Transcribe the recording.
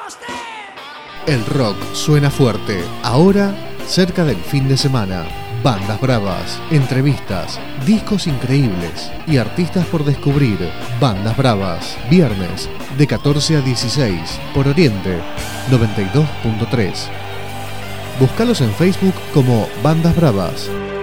El rock suena fuerte, ahora cerca del fin de semana. Bandas bravas, entrevistas, discos increíbles y artistas por descubrir. Bandas bravas, viernes de 14 a 16 por Oriente 92.3. Búscalos en Facebook como Bandas Bravas.